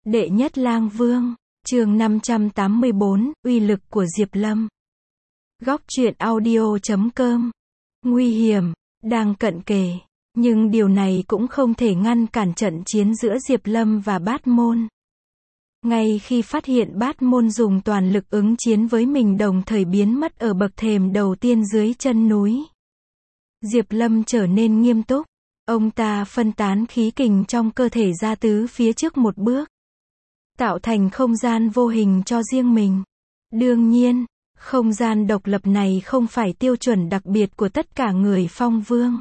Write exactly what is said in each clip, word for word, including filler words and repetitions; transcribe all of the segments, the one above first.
Đệ nhất lang vương, chương năm trăm tám mươi bốn, uy lực của Diệp Lâm. Góc truyện audio chấm com. Nguy hiểm, đang cận kề, nhưng điều này cũng không thể ngăn cản trận chiến giữa Diệp Lâm và Bát Môn. Ngay khi phát hiện Bát Môn dùng toàn lực ứng chiến với mình đồng thời biến mất ở bậc thềm đầu tiên dưới chân núi, Diệp Lâm trở nên nghiêm túc. Ông ta phân tán khí kình trong cơ thể ra tứ phía trước một bước, tạo thành không gian vô hình cho riêng mình. Đương nhiên, không gian độc lập này không phải tiêu chuẩn đặc biệt của tất cả người Phong Vương.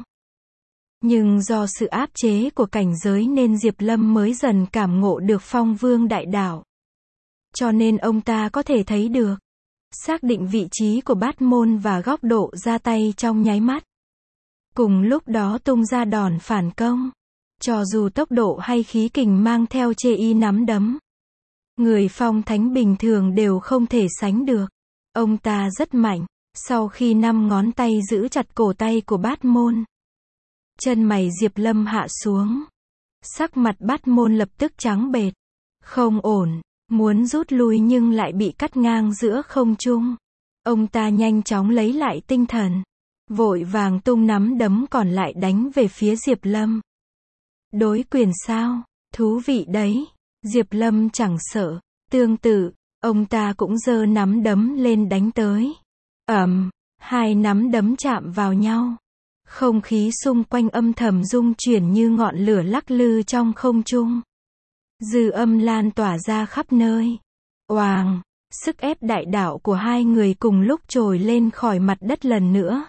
Nhưng do sự áp chế của cảnh giới nên Diệp Lâm mới dần cảm ngộ được Phong Vương đại đạo. Cho nên ông ta có thể thấy được, xác định vị trí của Bát Môn và góc độ ra tay trong nháy mắt. Cùng lúc đó tung ra đòn phản công. Cho dù tốc độ hay khí kình mang theo chê y nắm đấm, người phong thánh bình thường đều không thể sánh được. Ông ta rất mạnh. Sau khi năm ngón tay giữ chặt cổ tay của Bát Môn, chân mày Diệp Lâm hạ xuống. Sắc mặt Bát Môn lập tức trắng bệch. Không ổn, muốn rút lui nhưng lại bị cắt ngang giữa không trung. Ông ta nhanh chóng lấy lại tinh thần, vội vàng tung nắm đấm còn lại đánh về phía Diệp Lâm. Đối quyền sao? Thú vị đấy. Diệp Lâm chẳng sợ. Tương tự, ông ta cũng giơ nắm đấm lên đánh tới. Ầm, hai nắm đấm chạm vào nhau. Không khí xung quanh âm thầm rung chuyển như ngọn lửa lắc lư trong không trung. Dư âm lan tỏa ra khắp nơi. Oàng, sức ép đại đạo của hai người cùng lúc trồi lên khỏi mặt đất lần nữa.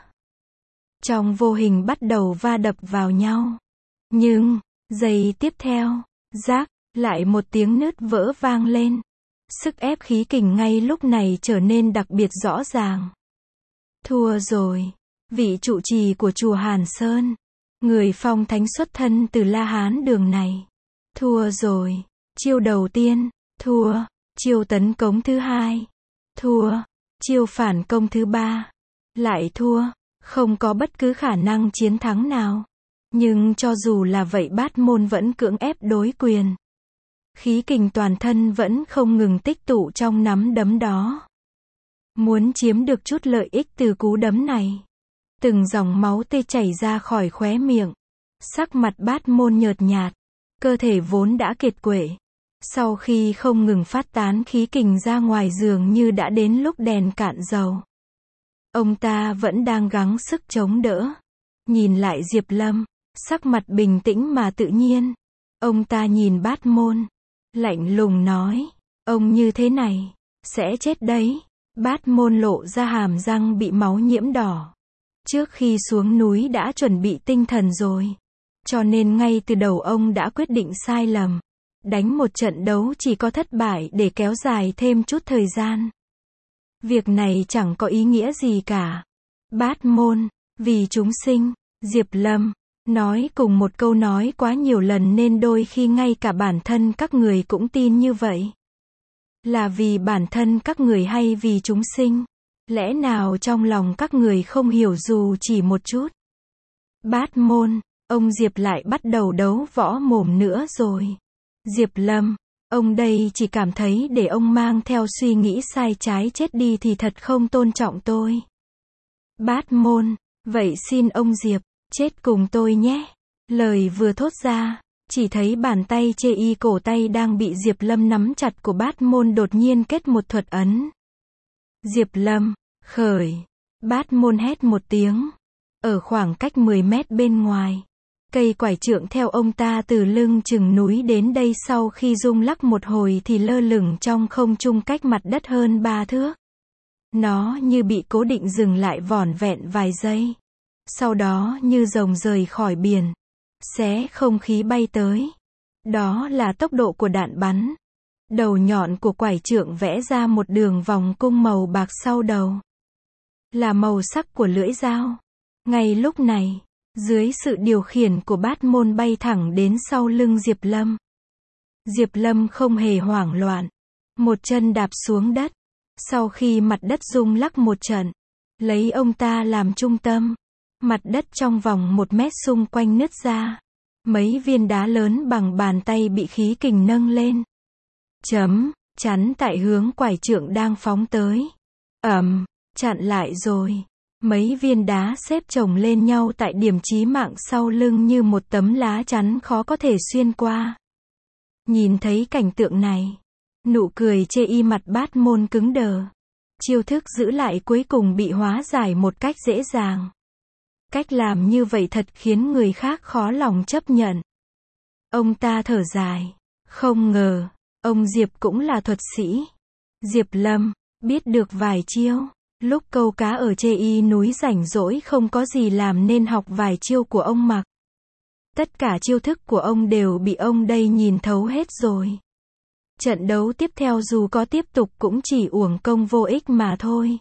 Trong vô hình bắt đầu va đập vào nhau. Nhưng, giây tiếp theo, rác, lại một tiếng nứt vỡ vang lên. Sức ép khí kình ngay lúc này trở nên đặc biệt rõ ràng. Thua rồi. Vị trụ trì của chùa Hàn Sơn, người phong thánh xuất thân từ La Hán đường này. Thua rồi. Chiêu đầu tiên, thua. Chiêu tấn công thứ hai, thua. Chiêu phản công thứ ba, lại thua. Không có bất cứ khả năng chiến thắng nào. Nhưng cho dù là vậy Bát Môn vẫn cưỡng ép đối quyền. Khí kình toàn thân vẫn không ngừng tích tụ trong nắm đấm đó. Muốn chiếm được chút lợi ích từ cú đấm này. Từng dòng máu tươi chảy ra khỏi khóe miệng. Sắc mặt Bát Môn nhợt nhạt. Cơ thể vốn đã kiệt quệ. Sau khi không ngừng phát tán khí kình ra ngoài dường như đã đến lúc đèn cạn dầu. Ông ta vẫn đang gắng sức chống đỡ. Nhìn lại Diệp Lâm, sắc mặt bình tĩnh mà tự nhiên. Ông ta nhìn Bát Môn, lạnh lùng nói, ông như thế này, sẽ chết đấy. Bát Môn lộ ra hàm răng bị máu nhiễm đỏ. Trước khi xuống núi đã chuẩn bị tinh thần rồi. Cho nên ngay từ đầu ông đã quyết định sai lầm. Đánh một trận đấu chỉ có thất bại để kéo dài thêm chút thời gian. Việc này chẳng có ý nghĩa gì cả. Bát Môn, vì chúng sinh. Diệp Lâm nói cùng một câu nói quá nhiều lần nên đôi khi ngay cả bản thân các người cũng tin như vậy. Là vì bản thân các người hay vì chúng sinh? Lẽ nào trong lòng các người không hiểu dù chỉ một chút? Bát Môn, ông Diệp lại bắt đầu đấu võ mồm nữa rồi. Diệp Lâm, ông đây chỉ cảm thấy để ông mang theo suy nghĩ sai trái chết đi thì thật không tôn trọng tôi. Bát Môn, vậy xin ông Diệp, chết cùng tôi nhé. Lời vừa thốt ra, chỉ thấy bàn tay chê y cổ tay đang bị Diệp Lâm nắm chặt của Bát Môn đột nhiên kết một thuật ấn. Diệp Lâm, khởi. Bát Môn hét một tiếng. Ở khoảng cách mười mét bên ngoài, cây quải trượng theo ông ta từ lưng chừng núi đến đây sau khi rung lắc một hồi thì lơ lửng trong không trung cách mặt đất hơn ba thước. Nó như bị cố định dừng lại vỏn vẹn vài giây. Sau đó như rồng rời khỏi biển, xé không khí bay tới. Đó là tốc độ của đạn bắn. Đầu nhọn của quải trượng vẽ ra một đường vòng cung màu bạc sau đầu. Là màu sắc của lưỡi dao. Ngay lúc này, dưới sự điều khiển của Bát Môn bay thẳng đến sau lưng Diệp Lâm. Diệp Lâm không hề hoảng loạn. Một chân đạp xuống đất. Sau khi mặt đất rung lắc một trận, lấy ông ta làm trung tâm. Mặt đất trong vòng một mét xung quanh nứt ra. Mấy viên đá lớn bằng bàn tay bị khí kình nâng lên. Chấm, chắn tại hướng quải trượng đang phóng tới. Ầm, chặn lại rồi. Mấy viên đá xếp chồng lên nhau tại điểm chí mạng sau lưng như một tấm lá chắn khó có thể xuyên qua. Nhìn thấy cảnh tượng này, nụ cười chê y mặt bát môn cứng đờ. Chiêu thức giữ lại cuối cùng bị hóa giải một cách dễ dàng. Cách làm như vậy thật khiến người khác khó lòng chấp nhận. Ông ta thở dài. Không ngờ, ông Diệp cũng là thuật sĩ. Diệp Lâm, biết được vài chiêu. Lúc câu cá ở chê y núi rảnh rỗi không có gì làm nên học vài chiêu của ông Mặc. Tất cả chiêu thức của ông đều bị ông đây nhìn thấu hết rồi. Trận đấu tiếp theo dù có tiếp tục cũng chỉ uổng công vô ích mà thôi.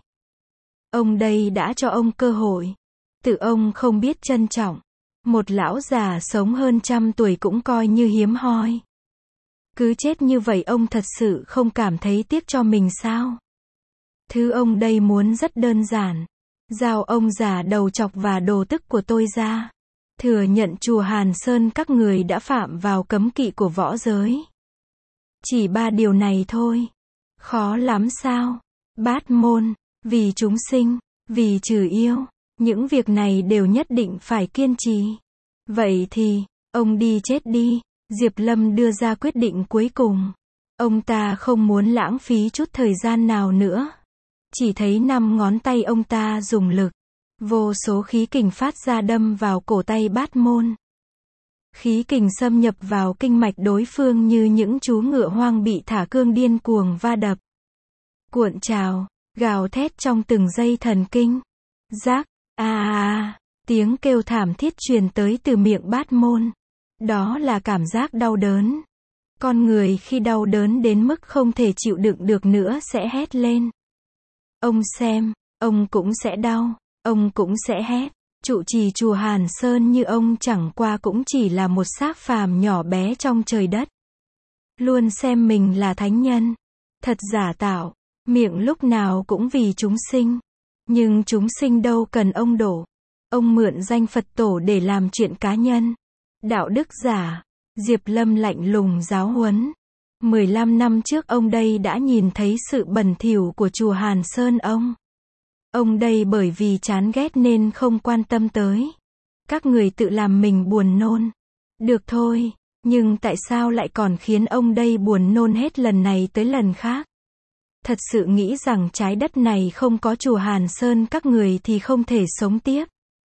Ông đây đã cho ông cơ hội. Tự ông không biết trân trọng. Một lão già sống hơn trăm tuổi cũng coi như hiếm hoi. Cứ chết như vậy ông thật sự không cảm thấy tiếc cho mình sao? Thứ ông đây muốn rất đơn giản. Giao ông già đầu chọc và đồ tức của tôi ra. Thừa nhận chùa Hàn Sơn các người đã phạm vào cấm kỵ của võ giới. Chỉ ba điều này thôi. Khó lắm sao? Bát môn, vì chúng sinh, vì trừ yêu. Những việc này đều nhất định phải kiên trì. Vậy thì, ông đi chết đi. Diệp Lâm đưa ra quyết định cuối cùng. Ông ta không muốn lãng phí chút thời gian nào nữa. Chỉ thấy năm ngón tay ông ta dùng lực. Vô số khí kình phát ra đâm vào cổ tay bát môn. Khí kình xâm nhập vào kinh mạch đối phương như những chú ngựa hoang bị thả cương điên cuồng va đập. Cuộn trào, gào thét trong từng giây thần kinh. Rác, a a, tiếng kêu thảm thiết truyền tới từ miệng bát môn. Đó là cảm giác đau đớn. Con người khi đau đớn đến mức không thể chịu đựng được nữa sẽ hét lên. Ông xem, ông cũng sẽ đau, ông cũng sẽ hét. Trụ trì chùa Hàn Sơn như ông chẳng qua cũng chỉ là một xác phàm nhỏ bé trong trời đất. Luôn xem mình là thánh nhân. Thật giả tạo, miệng lúc nào cũng vì chúng sinh. Nhưng chúng sinh đâu cần ông đổ. Ông mượn danh Phật tổ để làm chuyện cá nhân. Đạo đức giả. Diệp Lâm lạnh lùng giáo huấn. mười lăm năm trước ông đây đã nhìn thấy sự bẩn thỉu của chùa Hàn Sơn ông. Ông đây bởi vì chán ghét nên không quan tâm tới. Các người tự làm mình buồn nôn. Được thôi, nhưng tại sao lại còn khiến ông đây buồn nôn hết lần này tới lần khác? Thật sự nghĩ rằng trái đất này không có chùa Hàn Sơn các người thì không thể sống tiếp.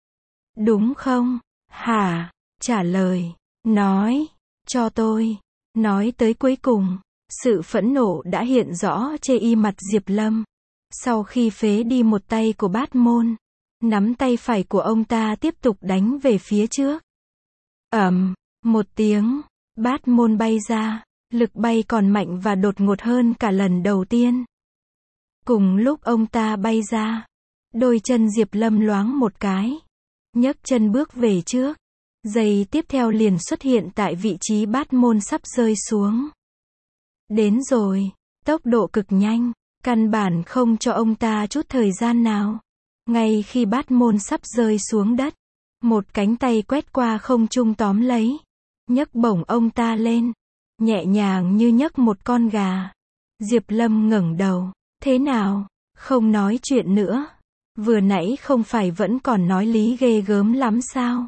Đúng không? Hả? Trả lời. Nói. Cho tôi. Nói tới cuối cùng. Sự phẫn nộ đã hiện rõ trên y mặt Diệp Lâm. Sau khi phế đi một tay của bát môn. Nắm tay phải của ông ta tiếp tục đánh về phía trước. Ầm. Một tiếng. Bát môn bay ra. Lực bay còn mạnh và đột ngột hơn cả lần đầu tiên. Cùng lúc ông ta bay ra. Đôi chân Diệp Lâm loáng một cái. Nhấc chân bước về trước. Giây tiếp theo liền xuất hiện tại vị trí bát môn sắp rơi xuống. Đến rồi. Tốc độ cực nhanh. Căn bản không cho ông ta chút thời gian nào. Ngay khi bát môn sắp rơi xuống đất. Một cánh tay quét qua không trung tóm lấy. Nhấc bổng ông ta lên. Nhẹ nhàng như nhấc một con gà. Diệp Lâm ngẩng đầu. Thế nào? Không nói chuyện nữa. Vừa nãy không phải vẫn còn nói lý ghê gớm lắm sao?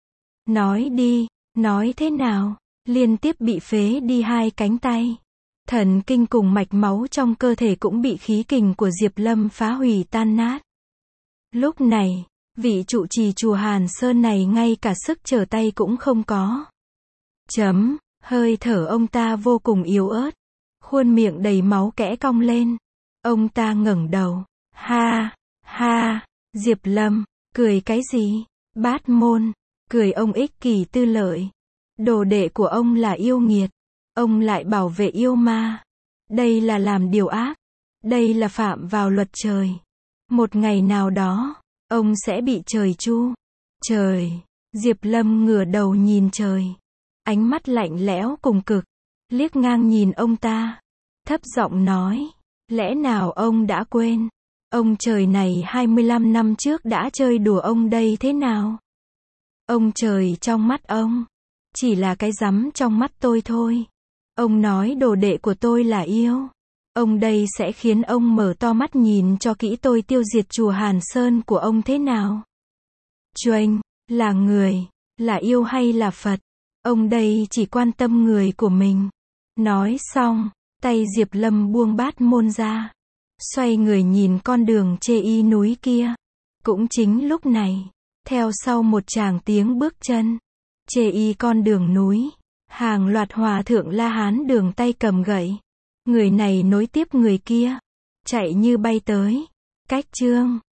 Nói đi, nói thế nào? Liên tiếp bị phế đi hai cánh tay. Thần kinh cùng mạch máu trong cơ thể cũng bị khí kình của Diệp Lâm phá hủy tan nát. Lúc này, vị trụ trì chùa Hàn Sơn này ngay cả sức trở tay cũng không có. Chấm, hơi thở ông ta vô cùng yếu ớt. Khuôn miệng đầy máu kẽ cong lên. Ông ta ngẩng đầu. Ha, ha, Diệp Lâm, cười cái gì? Bát môn, cười ông ích kỷ tư lợi. Đồ đệ của ông là yêu nghiệt. Ông lại bảo vệ yêu ma. Đây là làm điều ác. Đây là phạm vào luật trời. Một ngày nào đó, ông sẽ bị trời chu. Trời, Diệp Lâm ngửa đầu nhìn trời. Ánh mắt lạnh lẽo cùng cực. Liếc ngang nhìn ông ta. Thấp giọng nói. Lẽ nào ông đã quên? Ông trời này hai mươi lăm năm trước đã chơi đùa ông đây thế nào? Ông trời trong mắt ông. Chỉ là cái rắm trong mắt tôi thôi. Ông nói đồ đệ của tôi là yêu. Ông đây sẽ khiến ông mở to mắt nhìn cho kỹ tôi tiêu diệt chùa Hàn Sơn của ông thế nào. Chuênh, là người, là yêu hay là Phật? Ông đây chỉ quan tâm người của mình. Nói xong, tay Diệp Lâm buông bát môn ra. Xoay người nhìn con đường chê y núi kia. Cũng chính lúc này, theo sau một tràng tiếng bước chân, chê y con đường núi, hàng loạt hòa thượng La Hán đường tay cầm gậy. Người này nối tiếp người kia, chạy như bay tới. Cách chương